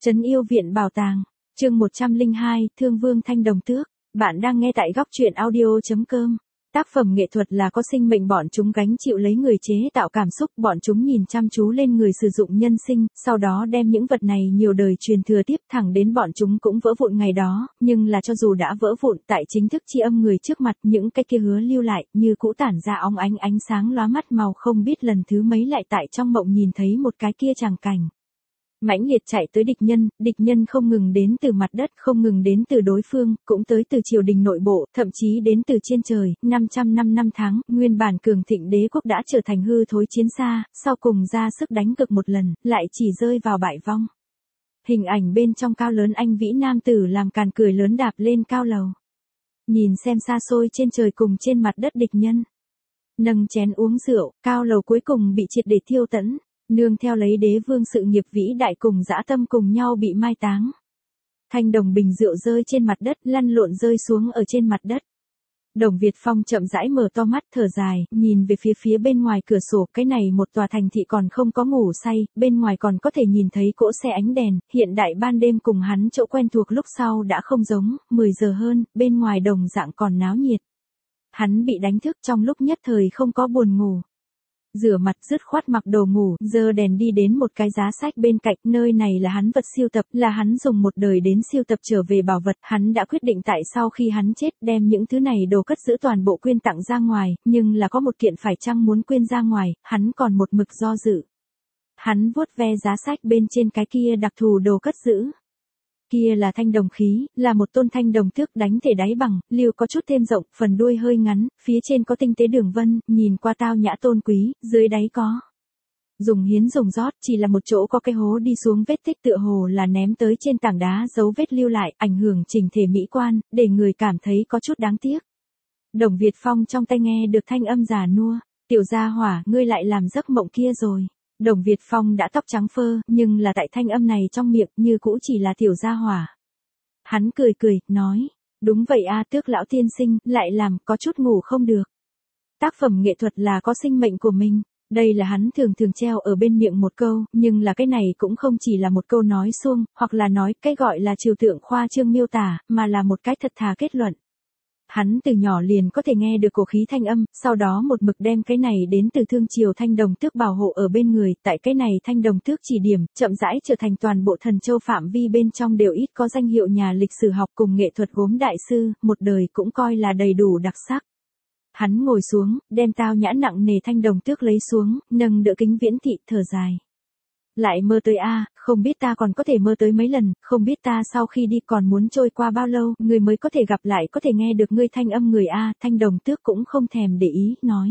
Trấn Yêu Viện Bảo Tàng, chương 102, Thương Vương Thanh Đồng Tước. Bạn đang nghe tại góc truyện audio.com. Tác phẩm nghệ thuật là có sinh mệnh, bọn chúng gánh chịu lấy người chế tạo cảm xúc, bọn chúng nhìn chăm chú lên người sử dụng nhân sinh, sau đó đem những vật này nhiều đời truyền thừa tiếp, thẳng đến bọn chúng cũng vỡ vụn ngày đó, nhưng là cho dù đã vỡ vụn, tại chính thức chi âm người trước mặt, những cái kia hứa lưu lại, như cũ tản ra óng ánh ánh sáng lóa mắt màu, không biết lần thứ mấy lại tại trong mộng nhìn thấy một cái kia tràng cảnh. Mãnh liệt chạy tới địch nhân không ngừng đến từ mặt đất, không ngừng đến từ đối phương, cũng tới từ triều đình nội bộ, thậm chí đến từ trên trời. 500 năm tháng, nguyên bản cường thịnh đế quốc đã trở thành hư thối chiến xa, sau cùng ra sức đánh cực một lần, lại chỉ rơi vào bại vong. Hình ảnh bên trong cao lớn anh vĩ nam tử làm càn cười lớn đạp lên cao lầu. Nhìn xem xa xôi trên trời cùng trên mặt đất địch nhân. Nâng chén uống rượu, cao lầu cuối cùng bị triệt để thiêu tẫn. Nương theo lấy đế vương sự nghiệp vĩ đại cùng dã tâm cùng nhau bị mai táng. Thanh đồng bình rượu rơi trên mặt đất, lăn lộn rơi xuống ở trên mặt đất. Đồng Việt Phong chậm rãi mở to mắt thở dài, nhìn về phía bên ngoài cửa sổ, cái này một tòa thành thị còn không có ngủ say, bên ngoài còn có thể nhìn thấy cỗ xe ánh đèn, hiện đại ban đêm cùng hắn chỗ quen thuộc lúc sau đã không giống, 10 giờ hơn, bên ngoài đồng dạng còn náo nhiệt. Hắn bị đánh thức trong lúc nhất thời không có buồn ngủ. Rửa mặt dứt khoát mặc đồ ngủ, giơ đèn đi đến một cái giá sách bên cạnh, nơi này là hắn vật siêu tập, là hắn dùng một đời đến siêu tập trở về bảo vật, hắn đã quyết định tại sau khi hắn chết đem những thứ này đồ cất giữ toàn bộ quyên tặng ra ngoài, nhưng là có một kiện phải chăng muốn quyên ra ngoài, hắn còn một mực do dự. Hắn vuốt ve giá sách bên trên cái kia đặc thù đồ cất giữ. Kia là thanh đồng khí, là một tôn thanh đồng tước đánh thể đáy bằng, liêu có chút thêm rộng, phần đuôi hơi ngắn, phía trên có tinh tế đường vân, nhìn qua tao nhã tôn quý, dưới đáy có. Dùng hiến dùng rót, chỉ là một chỗ có cái hố đi xuống vết tích tựa hồ là ném tới trên tảng đá dấu vết lưu lại, ảnh hưởng chỉnh thể mỹ quan, để người cảm thấy có chút đáng tiếc. Đồng Việt Phong trong tai nghe được thanh âm già nua, tiểu gia hỏa, ngươi lại làm giấc mộng kia rồi. Đồng Việt Phong đã tóc trắng phơ, nhưng là tại thanh âm này trong miệng như cũ chỉ là tiểu gia hỏa. Hắn cười, nói, đúng vậy a, Tước lão tiên sinh, lại làm, có chút ngủ không được. Tác phẩm nghệ thuật là có sinh mệnh của mình. Đây là hắn thường treo ở bên miệng một câu, nhưng là cái này cũng không chỉ là một câu nói suông, hoặc là nói cái gọi là trừu tượng khoa trương miêu tả, mà là một cái thật thà kết luận. Hắn từ nhỏ liền có thể nghe được cổ khí thanh âm, sau đó một mực đem cái này đến từ thương triều thanh đồng tước bảo hộ ở bên người, tại cái này thanh đồng tước chỉ điểm, chậm rãi trở thành toàn bộ Thần Châu phạm vi bên trong đều ít có danh hiệu nhà lịch sử học cùng nghệ thuật gốm đại sư, một đời cũng coi là đầy đủ đặc sắc. Hắn ngồi xuống, đem tao nhã nặng nề thanh đồng tước lấy xuống, nâng đỡ kính viễn thị, thở dài. Lại mơ tới a, không biết ta còn có thể mơ tới mấy lần, không biết ta sau khi đi còn muốn trôi qua bao lâu, người mới có thể gặp lại, có thể nghe được ngươi thanh âm người a. Thanh đồng tước cũng không thèm để ý, nói.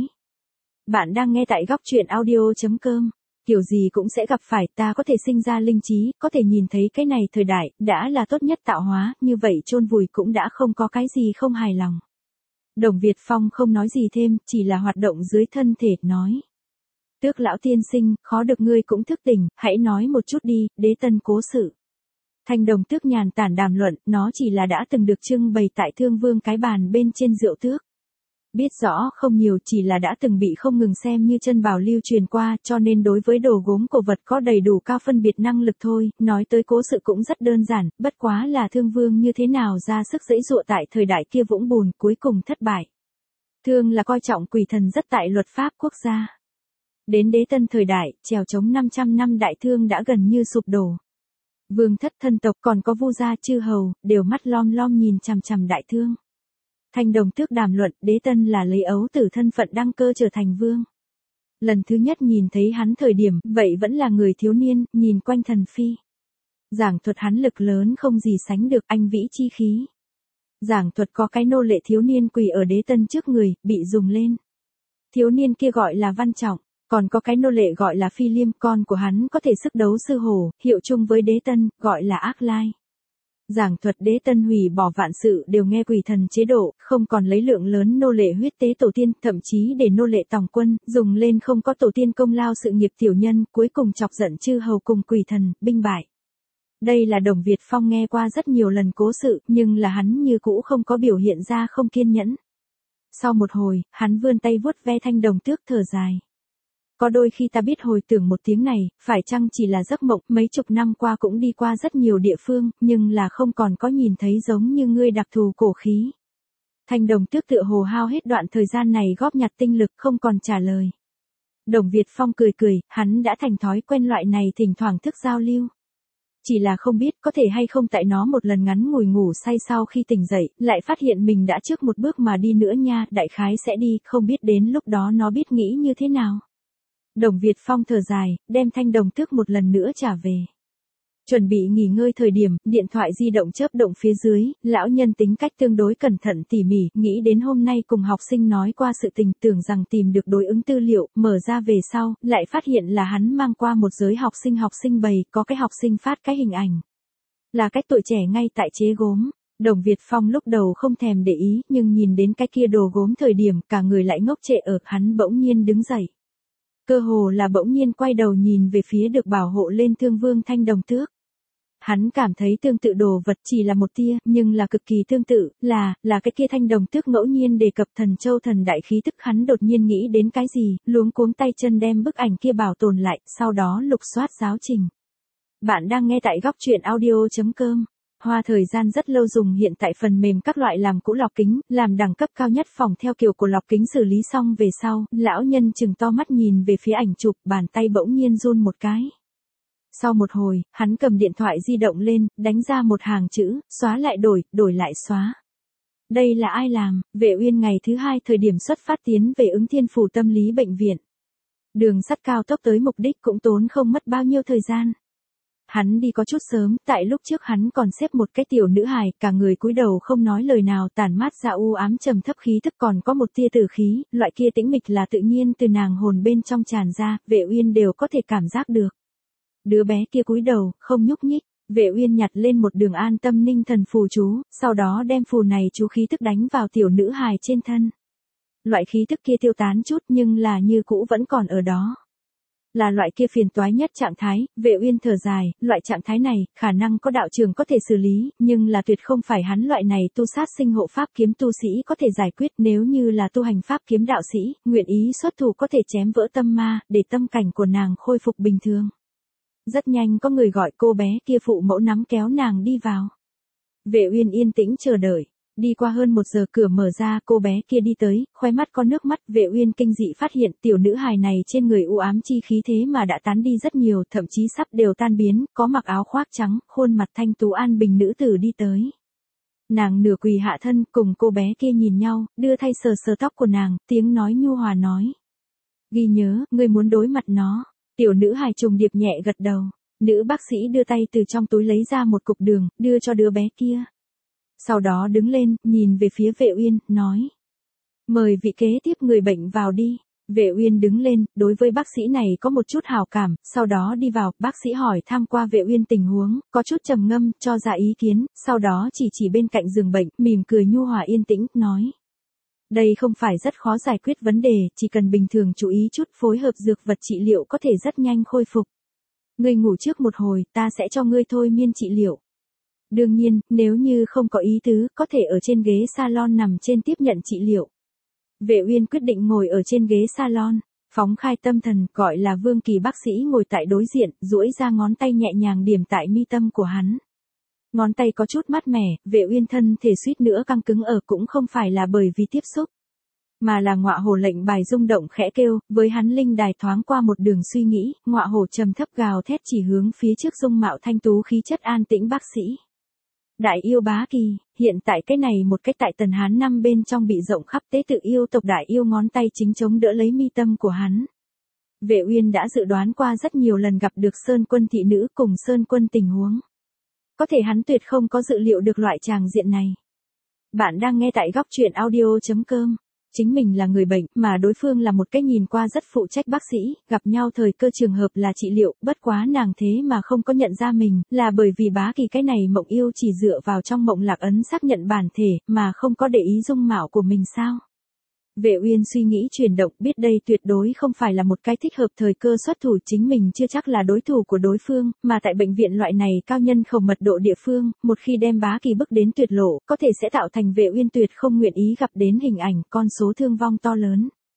Bạn đang nghe tại góc truyện audio.com. Kiểu gì cũng sẽ gặp phải, ta có thể sinh ra linh trí, có thể nhìn thấy cái này thời đại, đã là tốt nhất tạo hóa, như vậy chôn vùi cũng đã không có cái gì không hài lòng. Đồng Việt Phong không nói gì thêm, chỉ là hoạt động dưới thân thể, nói. Tước lão tiên sinh, khó được ngươi cũng thức tỉnh, hãy nói một chút đi, đế tân cố sự. Thanh đồng tước nhàn tản đàm luận, nó chỉ là đã từng được trưng bày tại Thương Vương cái bàn bên trên rượu tước. Biết rõ không nhiều, chỉ là đã từng bị không ngừng xem như chân bảo lưu truyền qua, cho nên đối với đồ gốm cổ vật có đầy đủ cao phân biệt năng lực thôi, nói tới cố sự cũng rất đơn giản, bất quá là Thương Vương như thế nào ra sức giãy giụa tại thời đại kia vũng bùn, cuối cùng thất bại. Thương là coi trọng quỷ thần rất tại luật pháp quốc gia. Đến đế tân thời đại, trèo chống 500 năm đại thương đã gần như sụp đổ. Vương thất thân tộc còn có vu gia chư hầu, đều mắt lom nhìn chằm đại thương. Thanh đồng tước đàm luận, đế tân là lấy ấu tử thân phận đăng cơ trở thành vương. Lần thứ nhất nhìn thấy hắn thời điểm, vậy vẫn là người thiếu niên, nhìn quanh thần phi. Giảng thuật hắn lực lớn không gì sánh được, anh vĩ chi khí. Giảng thuật có cái nô lệ thiếu niên quỳ ở đế tân trước người, bị dùng lên. Thiếu niên kia gọi là Văn Trọng. Còn có cái nô lệ gọi là Phi Liêm, con của hắn có thể sức đấu sư hổ, hiệu chung với đế tân, gọi là Ác Lai. Giảng thuật đế tân hủy bỏ vạn sự đều nghe quỷ thần chế độ, không còn lấy lượng lớn nô lệ huyết tế tổ tiên, thậm chí để nô lệ tòng quân, dùng lên không có tổ tiên công lao sự nghiệp tiểu nhân, cuối cùng chọc giận chư hầu cùng quỷ thần, binh bại. Đây là Đồng Việt Phong nghe qua rất nhiều lần cố sự, nhưng là hắn như cũ không có biểu hiện ra không kiên nhẫn. Sau một hồi, hắn vươn tay vuốt ve thanh đồng tước thở dài. Có đôi khi ta biết hồi tưởng một tiếng này, phải chăng chỉ là giấc mộng, mấy chục năm qua cũng đi qua rất nhiều địa phương, nhưng là không còn có nhìn thấy giống như ngươi đặc thù cổ khí. Thanh Đồng Tước tựa hồ hao hết đoạn thời gian này góp nhặt tinh lực không còn trả lời. Đồng Việt Phong cười cười, hắn đã thành thói quen loại này thỉnh thoảng thức giao lưu. Chỉ là không biết có thể hay không tại nó một lần ngắn ngủi ngủ say sau khi tỉnh dậy, lại phát hiện mình đã trước một bước mà đi nữa nha, đại khái sẽ đi, không biết đến lúc đó nó biết nghĩ như thế nào. Đồng Việt Phong thở dài, đem Thanh Đồng Tước một lần nữa trả về. Chuẩn bị nghỉ ngơi thời điểm, điện thoại di động chớp động phía dưới, lão nhân tính cách tương đối cẩn thận tỉ mỉ, nghĩ đến hôm nay cùng học sinh nói qua sự tình, tưởng rằng tìm được đối ứng tư liệu, mở ra về sau, lại phát hiện là hắn mang qua một giới học sinh bày, có cái học sinh phát cái hình ảnh. Là cách tuổi trẻ ngay tại chế gốm. Đồng Việt Phong lúc đầu không thèm để ý, nhưng nhìn đến cái kia đồ gốm thời điểm, cả người lại ngốc trệ ở, hắn bỗng nhiên đứng dậy. Cơ hồ là bỗng nhiên quay đầu nhìn về phía được bảo hộ lên Thương Vương Thanh Đồng Tước. Hắn cảm thấy tương tự đồ vật chỉ là một tia, nhưng là cực kỳ tương tự, là cái kia Thanh Đồng Tước ngẫu nhiên đề cập Thần Châu thần đại khí tức, hắn đột nhiên nghĩ đến cái gì, luống cuống tay chân đem bức ảnh kia bảo tồn lại, sau đó lục soát giáo trình. Bạn đang nghe tại góc truyện audio.com. Hoa thời gian rất lâu dùng hiện tại phần mềm các loại làm cũ lọc kính, làm đẳng cấp cao nhất phòng theo kiểu của lọc kính xử lý xong về sau, lão nhân chừng to mắt nhìn về phía ảnh chụp, bàn tay bỗng nhiên run một cái. Sau một hồi, hắn cầm điện thoại di động lên, đánh ra một hàng chữ, xóa lại đổi lại xóa. Đây là ai làm? Vệ Uyên ngày thứ 2 thời điểm xuất phát tiến về Ứng Thiên Phủ tâm lý bệnh viện. Đường sắt cao tốc tới mục đích cũng tốn không mất bao nhiêu thời gian. Hắn đi có chút sớm, tại lúc trước hắn còn xếp một cái tiểu nữ hài, cả người cúi đầu không nói lời nào, tản mát ra u ám trầm thấp khí tức, còn có một tia tử khí, loại kia tĩnh mịch là tự nhiên từ nàng hồn bên trong tràn ra, Vệ Uyên đều có thể cảm giác được. Đứa bé kia cúi đầu, không nhúc nhích, Vệ Uyên nhặt lên một đường an tâm ninh thần phù chú, sau đó đem phù này chú khí tức đánh vào tiểu nữ hài trên thân. Loại khí tức kia tiêu tán chút nhưng là như cũ vẫn còn ở đó. Là loại kia phiền toái nhất trạng thái, Vệ Uyên thở dài, loại trạng thái này, khả năng có đạo trường có thể xử lý, nhưng là tuyệt không phải hắn loại này tu sát sinh hộ pháp kiếm tu sĩ có thể giải quyết, nếu như là tu hành pháp kiếm đạo sĩ, nguyện ý xuất thủ có thể chém vỡ tâm ma, để tâm cảnh của nàng khôi phục bình thường. Rất nhanh có người gọi cô bé kia phụ mẫu nắm kéo nàng đi vào. Vệ Uyên yên tĩnh chờ đợi. Đi qua hơn 1 giờ cửa mở ra, cô bé kia đi tới, khóe mắt có nước mắt, Vệ Uyên kinh dị phát hiện tiểu nữ hài này trên người u ám chi khí thế mà đã tán đi rất nhiều, thậm chí sắp đều tan biến, có mặc áo khoác trắng, khuôn mặt thanh tú an bình nữ tử đi tới. Nàng nửa quỳ hạ thân, cùng cô bé kia nhìn nhau, đưa tay sờ sờ tóc của nàng, tiếng nói nhu hòa nói. Ghi nhớ, ngươi muốn đối mặt nó. Tiểu nữ hài trùng điệp nhẹ gật đầu. Nữ bác sĩ đưa tay từ trong túi lấy ra một cục đường, đưa cho đứa bé kia. Sau đó đứng lên, nhìn về phía Vệ Uyên, nói. Mời vị kế tiếp người bệnh vào đi. Vệ Uyên đứng lên, đối với bác sĩ này có một chút hảo cảm, sau đó đi vào, bác sĩ hỏi thăm qua Vệ Uyên tình huống, có chút trầm ngâm, cho ra ý kiến, sau đó chỉ bên cạnh giường bệnh, mỉm cười nhu hòa yên tĩnh, nói. Đây không phải rất khó giải quyết vấn đề, chỉ cần bình thường chú ý chút phối hợp dược vật trị liệu có thể rất nhanh khôi phục. Ngươi ngủ trước một hồi, ta sẽ cho ngươi thôi miên trị liệu. Đương nhiên, nếu như không có ý tứ, có thể ở trên ghế salon nằm trên tiếp nhận trị liệu. Vệ Uyên quyết định ngồi ở trên ghế salon, phóng khai tâm thần, gọi là Vương Kỳ bác sĩ ngồi tại đối diện, duỗi ra ngón tay nhẹ nhàng điểm tại mi tâm của hắn. Ngón tay có chút mát mẻ, Vệ Uyên thân thể suýt nữa căng cứng ở, cũng không phải là bởi vì tiếp xúc, mà là ngọa hổ lệnh bài rung động khẽ kêu, với hắn linh đài thoáng qua một đường suy nghĩ, ngọa hổ trầm thấp gào thét chỉ hướng phía trước dung mạo thanh tú khí chất an tĩnh bác sĩ. Đại yêu Bá Kỳ, hiện tại cái này một cách tại Tần Hán năm bên trong bị rộng khắp tế tự yêu tộc đại yêu ngón tay chính chống đỡ lấy mi tâm của hắn. Vệ Uyên đã dự đoán qua rất nhiều lần gặp được Sơn Quân thị nữ cùng Sơn Quân tình huống. Có thể hắn tuyệt không có dự liệu được loại tràng diện này. Bạn đang nghe tại góc truyện audio.com. Chính mình là người bệnh, mà đối phương là một cái nhìn qua rất phụ trách bác sĩ, gặp nhau thời cơ trường hợp là trị liệu, bất quá nàng thế mà không có nhận ra mình, là bởi vì Bá Kỳ cái này mộng yêu chỉ dựa vào trong mộng lạc ấn xác nhận bản thể, mà không có để ý dung mạo của mình sao. Vệ Uyên suy nghĩ chuyển động, biết đây tuyệt đối không phải là một cái thích hợp thời cơ xuất thủ, chính mình chưa chắc là đối thủ của đối phương, mà tại bệnh viện loại này cao nhân khẩu mật độ địa phương, một khi đem Bá Kỳ bước đến tuyệt lộ, có thể sẽ tạo thành Vệ Uyên tuyệt không nguyện ý gặp đến hình ảnh, con số thương vong to lớn.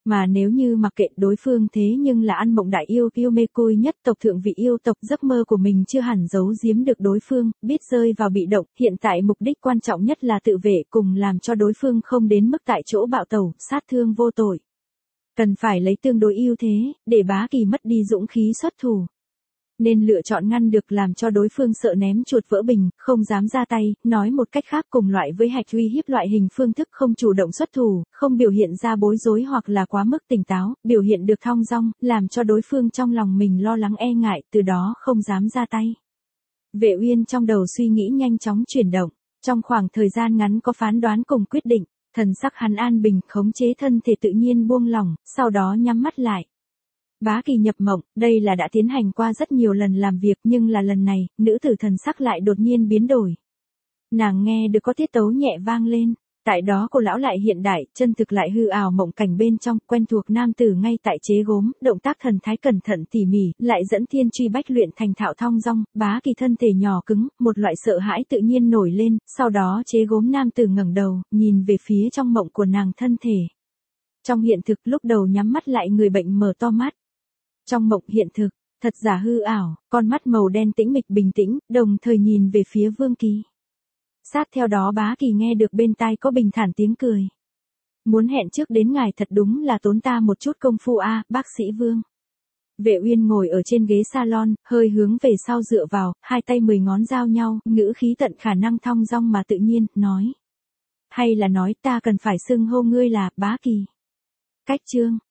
Mà nếu như mặc kệ đối phương thế nhưng là ăn mộng đại yêu yêu mê côi nhất tộc thượng vị yêu tộc, giấc mơ của mình chưa hẳn giấu giếm được đối phương, biết rơi vào bị động, hiện tại mục đích quan trọng nhất là tự vệ cùng làm cho đối phương không đến mức tại chỗ bạo tẩu, sát thương vô tội. Cần phải lấy tương đối ưu thế, để Bá Kỳ mất đi dũng khí xuất thủ. Nên lựa chọn ngăn được làm cho đối phương sợ ném chuột vỡ bình, không dám ra tay, nói một cách khác cùng loại với hạch uy hiếp loại hình phương thức không chủ động xuất thủ, không biểu hiện ra bối rối hoặc là quá mức tỉnh táo, biểu hiện được thong dong, làm cho đối phương trong lòng mình lo lắng e ngại, từ đó không dám ra tay. Vệ Uyên trong đầu suy nghĩ nhanh chóng chuyển động, trong khoảng thời gian ngắn có phán đoán cùng quyết định, thần sắc hắn an bình, khống chế thân thể tự nhiên buông lỏng, sau đó nhắm mắt lại. Bá Kỳ nhập mộng, đây là đã tiến hành qua rất nhiều lần làm việc nhưng là lần này, nữ tử thần sắc lại đột nhiên biến đổi. Nàng nghe được có tiết tấu nhẹ vang lên, tại đó cô lão lại hiện đại, chân thực lại hư ảo mộng cảnh bên trong, quen thuộc nam tử ngay tại chế gốm, động tác thần thái cẩn thận tỉ mỉ, lại dẫn thiên truy bách luyện thành thạo thong dong, Bá Kỳ thân thể nhỏ cứng, một loại sợ hãi tự nhiên nổi lên, sau đó chế gốm nam tử ngẩng đầu, nhìn về phía trong mộng của nàng thân thể. Trong hiện thực lúc đầu nhắm mắt lại người bệnh mở to mắt. Trong mộng hiện thực, thật giả hư ảo, con mắt màu đen tĩnh mịch bình tĩnh, đồng thời nhìn về phía Vương Kỳ. Sát theo đó Bá Kỳ nghe được bên tai có bình thản tiếng cười. Muốn hẹn trước đến ngài thật đúng là tốn ta một chút công phu a, bác sĩ Vương. Vệ Uyên ngồi ở trên ghế salon, hơi hướng về sau dựa vào, hai tay 10 ngón giao nhau, ngữ khí tận khả năng thong dong mà tự nhiên, nói. Hay là nói ta cần phải xưng hô ngươi là Bá Kỳ. Cách chương.